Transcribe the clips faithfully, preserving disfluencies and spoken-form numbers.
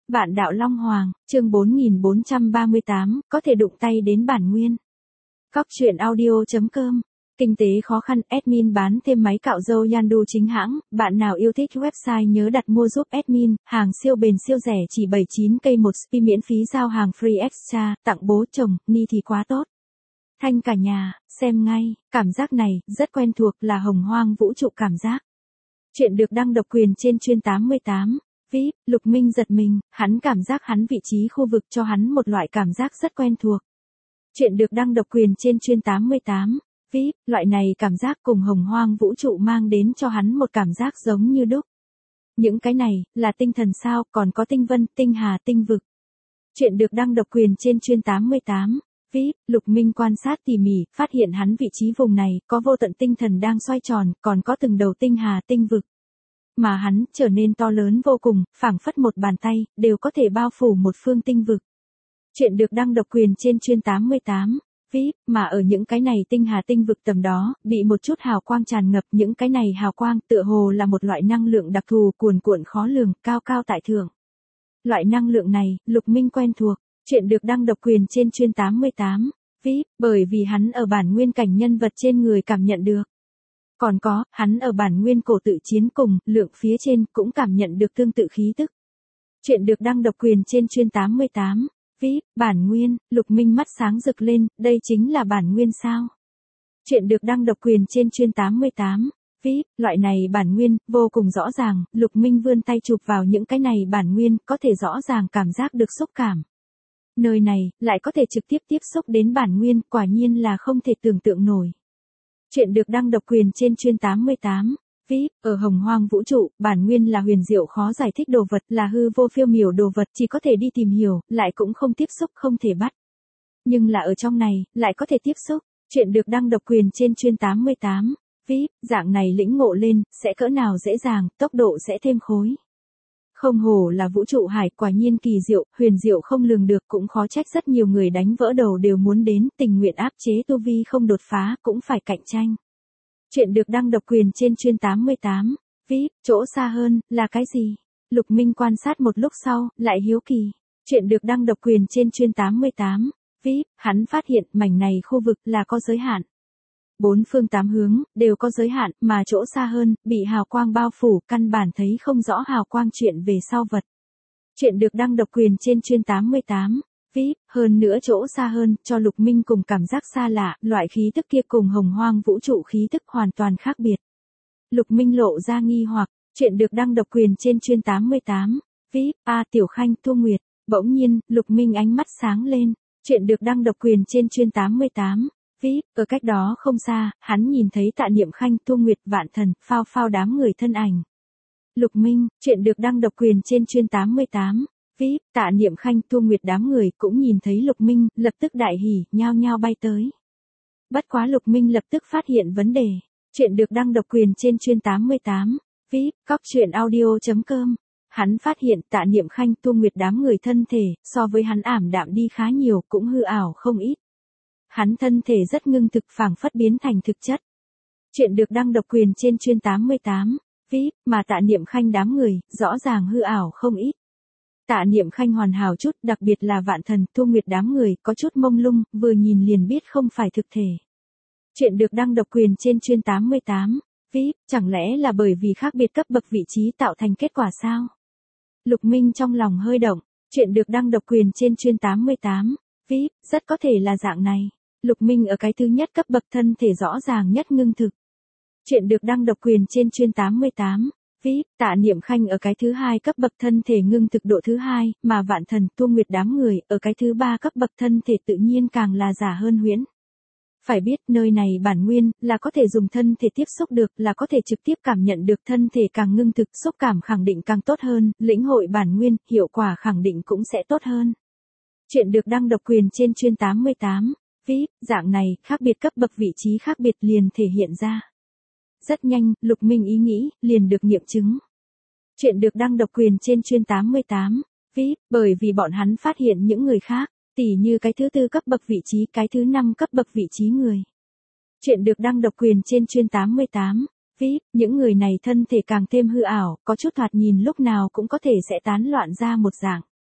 Bạn đạo Long Hoàng, chương bốn nghìn bốn trăm ba mươi tám, có thể đụng tay đến bản nguyên. Cóc truyện audio chấm com. Kinh tế khó khăn, admin bán thêm máy cạo râu Yandu chính hãng, bạn nào yêu thích website nhớ đặt mua giúp admin, hàng siêu bền siêu rẻ chỉ bảy mươi chín k một spi miễn phí giao hàng free extra, tặng bố chồng, ni thì quá tốt. Thanh cả nhà, xem ngay, cảm giác này, rất quen thuộc là hồng hoang vũ trụ cảm giác. Chuyện được đăng độc quyền trên chuyên tám mươi tám. vê i pê, Lục Minh giật mình, hắn cảm giác hắn vị trí khu vực cho hắn một loại cảm giác rất quen thuộc. Chuyện được đăng độc quyền trên chuyên tám mươi tám. vê i pê, loại này cảm giác cùng hồng hoang vũ trụ mang đến cho hắn một cảm giác giống như đúc. Những cái này, là tinh thần sao, còn có tinh vân, tinh hà, tinh vực. Chuyện được đăng độc quyền trên chuyên tám mươi tám. vê i pê, Lục Minh quan sát tỉ mỉ, phát hiện hắn vị trí vùng này, có vô tận tinh thần đang xoay tròn, còn có từng đầu tinh hà, tinh vực. Mà hắn, trở nên to lớn vô cùng, phảng phất một bàn tay, đều có thể bao phủ một phương tinh vực. Chuyện được đăng độc quyền trên chuyên tám mươi tám. vê i pê, mà ở những cái này tinh hà tinh vực tầm đó, bị một chút hào quang tràn ngập, những cái này hào quang tựa hồ là một loại năng lượng đặc thù cuồn cuộn khó lường, cao cao tại thượng. Loại năng lượng này, Lục Minh quen thuộc. Chuyện được đăng độc quyền trên chuyên tám mươi tám. vê i pê, bởi vì hắn ở bản nguyên cảnh nhân vật trên người cảm nhận được. Còn có, hắn ở bản nguyên cổ tự chiến cùng, lượng phía trên, cũng cảm nhận được tương tự khí tức. Chuyện được đăng độc quyền trên chuyên tám mươi tám. vê i pê, bản nguyên, Lục Minh mắt sáng rực lên, đây chính là bản nguyên sao. Chuyện được đăng độc quyền trên chuyên tám mươi tám. vê i pê, loại này bản nguyên, vô cùng rõ ràng, Lục Minh vươn tay chụp vào những cái này bản nguyên, có thể rõ ràng cảm giác được xúc cảm. Nơi này, lại có thể trực tiếp tiếp xúc đến bản nguyên, quả nhiên là không thể tưởng tượng nổi. Chuyện được đăng độc quyền trên chuyên tám mươi tám. vê i pê, ở hồng hoang vũ trụ, bản nguyên là huyền diệu khó giải thích đồ vật, là hư vô phiêu miểu đồ vật, chỉ có thể đi tìm hiểu, lại cũng không tiếp xúc, không thể bắt. Nhưng là ở trong này, lại có thể tiếp xúc. Chuyện được đăng độc quyền trên chuyên tám mươi tám. vê i pê, dạng này lĩnh ngộ lên, sẽ cỡ nào dễ dàng, tốc độ sẽ thêm khối. Không hổ là vũ trụ hải, quả nhiên kỳ diệu, huyền diệu không lường được, cũng khó trách rất nhiều người đánh vỡ đầu đều muốn đến, tình nguyện áp chế tu vi không đột phá, cũng phải cạnh tranh. Chuyện được đăng độc quyền trên chuyên tám mươi tám. vê i pê, chỗ xa hơn, là cái gì? Lục Minh quan sát một lúc sau, lại hiếu kỳ. Chuyện được đăng độc quyền trên chuyên tám mươi tám. vê i pê, hắn phát hiện, mảnh này khu vực, là có giới hạn. Bốn phương tám hướng, đều có giới hạn, mà chỗ xa hơn, bị hào quang bao phủ, căn bản thấy không rõ hào quang chuyện về sau vật. Chuyện được đăng độc quyền trên chuyên tám mươi tám. vê i pê, hơn nữa chỗ xa hơn, cho Lục Minh cùng cảm giác xa lạ, loại khí tức kia cùng hồng hoang vũ trụ khí tức hoàn toàn khác biệt. Lục Minh lộ ra nghi hoặc, chuyện được đăng độc quyền trên chuyên tám mươi tám. vê i pê, A Tiểu Khanh, Thu Nguyệt, bỗng nhiên, Lục Minh ánh mắt sáng lên, chuyện được đăng độc quyền trên chuyên tám mươi tám. vê i pê, ở cách đó không xa, hắn nhìn thấy Tạ Niệm Khanh, Thu Nguyệt, Vạn Thần, Phao Phao đám người thân ảnh. Lục Minh, chuyện được đăng độc quyền trên chuyên tám mươi tám. vê i pê, Tạ Niệm Khanh, Thu Nguyệt đám người cũng nhìn thấy Lục Minh, lập tức đại hỉ, nhao nhao bay tới. Bất quá Lục Minh lập tức phát hiện vấn đề. Chuyện được đăng độc quyền trên chuyên tám mươi tám. vê i pê, cóc truyện audio chấm com. Hắn phát hiện Tạ Niệm Khanh, Thu Nguyệt đám người thân thể, so với hắn ảm đạm đi khá nhiều, cũng hư ảo không ít. Hắn thân thể rất ngưng thực, phảng phất biến thành thực chất. Chuyện được đăng độc quyền trên chuyên tám mươi tám. vê i pê, mà Tạ Niệm Khanh đám người, rõ ràng hư ảo không ít. Tạ Niệm Khanh hoàn hảo chút, đặc biệt là Vạn Thần, Thu Nguyệt đám người, có chút mông lung, vừa nhìn liền biết không phải thực thể. Chuyện được đăng độc quyền trên chuyên tám mươi tám. vê i pê, chẳng lẽ là bởi vì khác biệt cấp bậc vị trí tạo thành kết quả sao? Lục Minh trong lòng hơi động, chuyện được đăng độc quyền trên chuyên tám mươi tám. vê i pê, rất có thể là dạng này. Lục Minh ở cái thứ nhất cấp bậc thân thể rõ ràng nhất ngưng thực. Chuyện được đăng độc quyền trên chuyên tám mươi tám. vê i pê, Tạ Niệm Khanh ở cái thứ hai cấp bậc thân thể ngưng thực độ thứ hai, mà Vạn Thần, Thu Nguyệt đám người, ở cái thứ ba cấp bậc thân thể tự nhiên càng là giả hơn huyễn. Phải biết, nơi này bản nguyên, là có thể dùng thân thể tiếp xúc được, là có thể trực tiếp cảm nhận được thân thể càng ngưng thực, xúc cảm khẳng định càng tốt hơn, lĩnh hội bản nguyên, hiệu quả khẳng định cũng sẽ tốt hơn. Chuyện được đăng độc quyền trên chuyên tám mươi tám. vê i pê, dạng này, khác biệt cấp bậc vị trí khác biệt liền thể hiện ra. Rất nhanh, Lục Minh ý nghĩ, liền được nghiệm chứng. Chuyện được đăng độc quyền trên chuyên tám mươi tám. vê i pê, bởi vì bọn hắn phát hiện những người khác, tỉ như cái thứ tư cấp bậc vị trí, cái thứ năm cấp bậc vị trí người. Chuyện được đăng độc quyền trên chuyên tám mươi tám. vê i pê, những người này thân thể càng thêm hư ảo, có chút thoạt nhìn lúc nào cũng có thể sẽ tán loạn ra một dạng.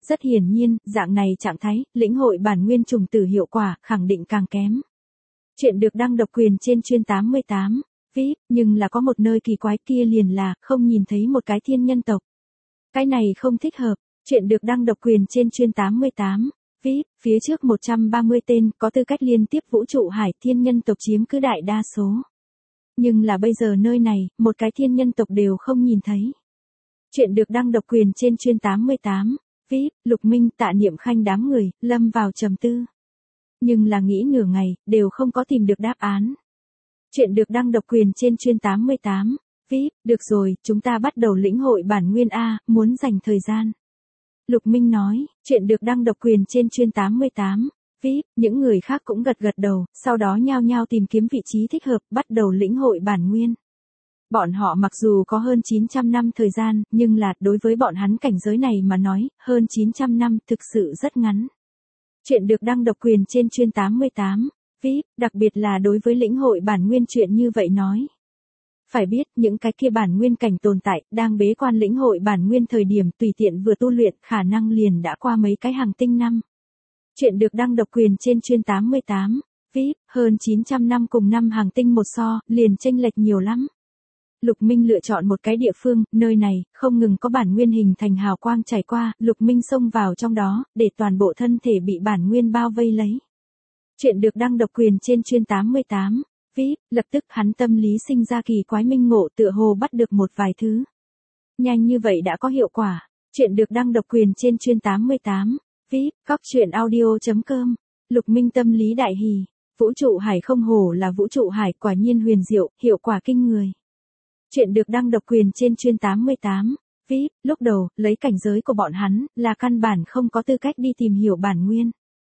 Rất hiển nhiên, dạng này trạng thái, lĩnh hội bản nguyên trùng tử hiệu quả, khẳng định càng kém. Chuyện được đăng độc quyền trên chuyên tám mươi tám, vê i pê, nhưng là có một nơi kỳ quái kia liền là, không nhìn thấy một cái thiên nhân tộc. Cái này không thích hợp. Chuyện được đăng độc quyền trên chuyên tám mươi tám, vê i pê, phía trước một trăm ba mươi tên, có tư cách liên tiếp vũ trụ hải thiên nhân tộc chiếm cứ đại đa số. Nhưng là bây giờ nơi này, một cái thiên nhân tộc đều không nhìn thấy. Chuyện được đăng độc quyền trên chuyên tám mươi tám, vê i pê, Lục Minh, Tạ Niệm Khanh đám người, lâm vào trầm tư. Nhưng là nghĩ nửa ngày, đều không có tìm được đáp án. Chuyện được đăng độc quyền trên chuyên tám mươi tám, vê i pê, được rồi, chúng ta bắt đầu lĩnh hội bản nguyên A, muốn dành thời gian. Lục Minh nói, chuyện được đăng độc quyền trên chuyên tám mươi tám, vê i pê, những người khác cũng gật gật đầu, sau đó nhao nhao tìm kiếm vị trí thích hợp, bắt đầu lĩnh hội bản nguyên. Bọn họ mặc dù có hơn chín trăm năm thời gian, nhưng là, đối với bọn hắn cảnh giới này mà nói, hơn chín trăm năm thực sự rất ngắn. Chuyện được đăng độc quyền trên chuyên tám mươi tám, vê i pê, đặc biệt là đối với lĩnh hội bản nguyên chuyện như vậy nói. Phải biết, những cái kia bản nguyên cảnh tồn tại, đang bế quan lĩnh hội bản nguyên thời điểm tùy tiện vừa tu luyện, khả năng liền đã qua mấy cái hàng tinh năm. Chuyện được đăng độc quyền trên chuyên tám mươi tám, vê i pê, hơn chín trăm năm cùng năm hàng tinh một so, liền chênh lệch nhiều lắm. Lục Minh lựa chọn một cái địa phương, nơi này, không ngừng có bản nguyên hình thành hào quang trải qua, Lục Minh xông vào trong đó, để toàn bộ thân thể bị bản nguyên bao vây lấy. Chuyện được đăng độc quyền trên chuyên tám mươi tám, vê i pê, lập tức hắn tâm lý sinh ra kỳ quái minh ngộ tựa hồ bắt được một vài thứ. Nhanh như vậy đã có hiệu quả. Chuyện được đăng độc quyền trên chuyên tám mươi tám, vê i pê, góc chuyện audio chấm com. Lục Minh tâm lý đại hỉ. Vũ trụ hải không hổ là vũ trụ hải, quả nhiên huyền diệu, hiệu quả kinh người. Chuyện được đăng độc quyền trên chuyên tám mươi tám, vê i pê, lúc đầu, lấy cảnh giới của bọn hắn, là căn bản không có tư cách đi tìm hiểu bản nguyên.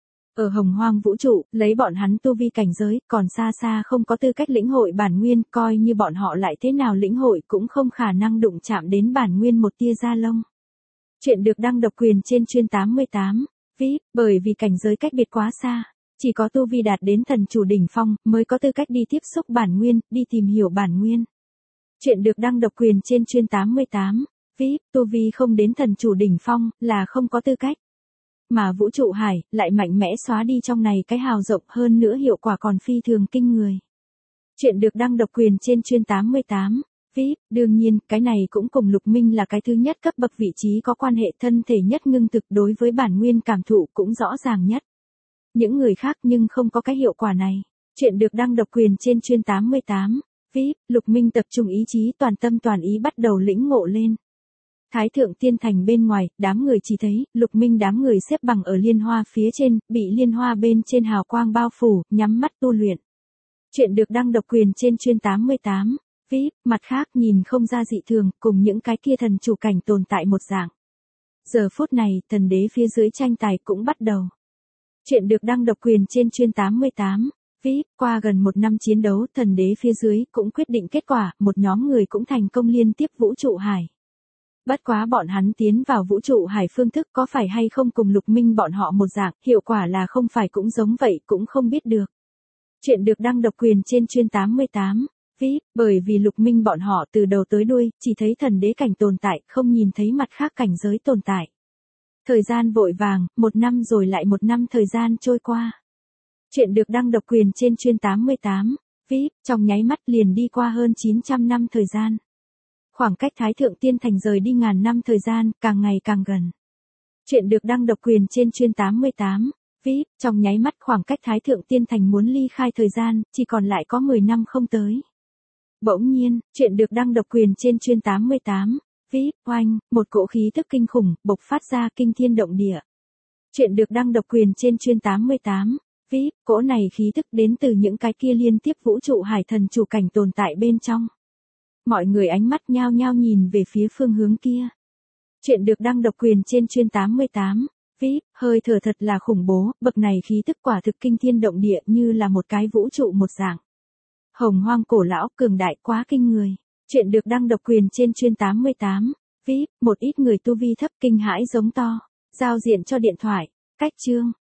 Ở hồng hoang vũ trụ, lấy bọn hắn tu vi cảnh giới, còn xa xa không có tư cách lĩnh hội bản nguyên, coi như bọn họ lại thế nào lĩnh hội cũng không khả năng đụng chạm đến bản nguyên một tia da lông. Chuyện được đăng độc quyền trên chuyên tám mươi tám, vê i pê, bởi vì cảnh giới cách biệt quá xa, chỉ có tu vi đạt đến thần chủ đỉnh phong, mới có tư cách đi tiếp xúc bản nguyên, đi tìm hiểu bản nguyên. Chuyện được đăng độc quyền trên chuyên tám mươi tám, vê i pê, tu vi không đến thần chủ đỉnh phong, là không có tư cách. Mà vũ trụ hải, lại mạnh mẽ xóa đi trong này cái hào rộng hơn nữa hiệu quả còn phi thường kinh người. Chuyện được đăng độc quyền trên chuyên tám mươi tám, vê i pê, đương nhiên, cái này cũng cùng Lục Minh là cái thứ nhất cấp bậc vị trí có quan hệ thân thể nhất ngưng thực đối với bản nguyên cảm thụ cũng rõ ràng nhất. Những người khác nhưng không có cái hiệu quả này. Chuyện được đăng độc quyền trên chuyên tám mươi tám, vê i pê, Lục Minh tập trung ý chí toàn tâm toàn ý bắt đầu lĩnh ngộ lên. Thái thượng tiên thành bên ngoài, đám người chỉ thấy, Lục Minh đám người xếp bằng ở liên hoa phía trên, bị liên hoa bên trên hào quang bao phủ, nhắm mắt tu luyện. Chuyện được đăng độc quyền trên chuyên tám mươi tám, vê i pê, mặt khác nhìn không ra dị thường, cùng những cái kia thần chủ cảnh tồn tại một dạng. Giờ phút này, thần đế phía dưới tranh tài cũng bắt đầu. Chuyện được đăng độc quyền trên chuyên tám mươi tám, vê i pê, qua gần một năm chiến đấu, thần đế phía dưới cũng quyết định kết quả, một nhóm người cũng thành công liên tiếp vũ trụ hải. Bất quá bọn hắn tiến vào vũ trụ hải phương thức có phải hay không cùng Lục Minh bọn họ một dạng, hiệu quả là không phải cũng giống vậy cũng không biết được. Chuyện được đăng độc quyền trên chuyên tám mươi tám, vê i pê, bởi vì Lục Minh bọn họ từ đầu tới đuôi, chỉ thấy thần đế cảnh tồn tại, không nhìn thấy mặt khác cảnh giới tồn tại. Thời gian vội vàng, một năm rồi lại một năm thời gian trôi qua. Chuyện được đăng độc quyền trên chuyên tám mươi tám, vê i pê, trong nháy mắt liền đi qua hơn chín trăm năm thời gian. Khoảng cách Thái Thượng Tiên Thành rời đi ngàn năm thời gian, càng ngày càng gần. Chuyện được đăng độc quyền trên chuyên tám mươi tám, vê i pê, trong nháy mắt khoảng cách Thái Thượng Tiên Thành muốn ly khai thời gian, chỉ còn lại có mười năm không tới. Bỗng nhiên, chuyện được đăng độc quyền trên chuyên tám mươi tám, vê i pê, oanh, một cỗ khí tức kinh khủng, bộc phát ra kinh thiên động địa. Chuyện được đăng độc quyền trên chuyên tám mươi tám, vê i pê, cỗ này khí tức đến từ những cái kia liên tiếp vũ trụ hải thần chủ cảnh tồn tại bên trong. Mọi người ánh mắt nhao nhao nhìn về phía phương hướng kia. Chuyện được đăng độc quyền trên chuyên tám mươi tám, vê i pê, hơi thở thật là khủng bố, bậc này khí tức quả thực kinh thiên động địa như là một cái vũ trụ một dạng. Hồng hoang cổ lão cường đại quá kinh người. Chuyện được đăng độc quyền trên chuyên tám mươi tám, vê i pê, một ít người tu vi thấp kinh hãi giống to. Giao diện cho điện thoại. Cách chương.